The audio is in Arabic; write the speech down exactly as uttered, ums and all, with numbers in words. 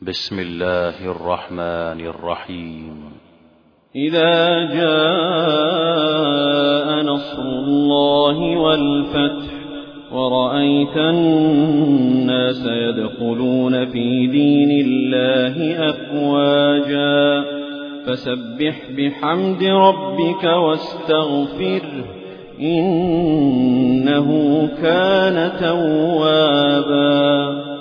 بسم الله الرحمن الرحيم. إذا جاء نصر الله والفتح ورأيت الناس يدخلون في دين الله أفواجا فسبح بحمد ربك واستغفره إنه كان توابا.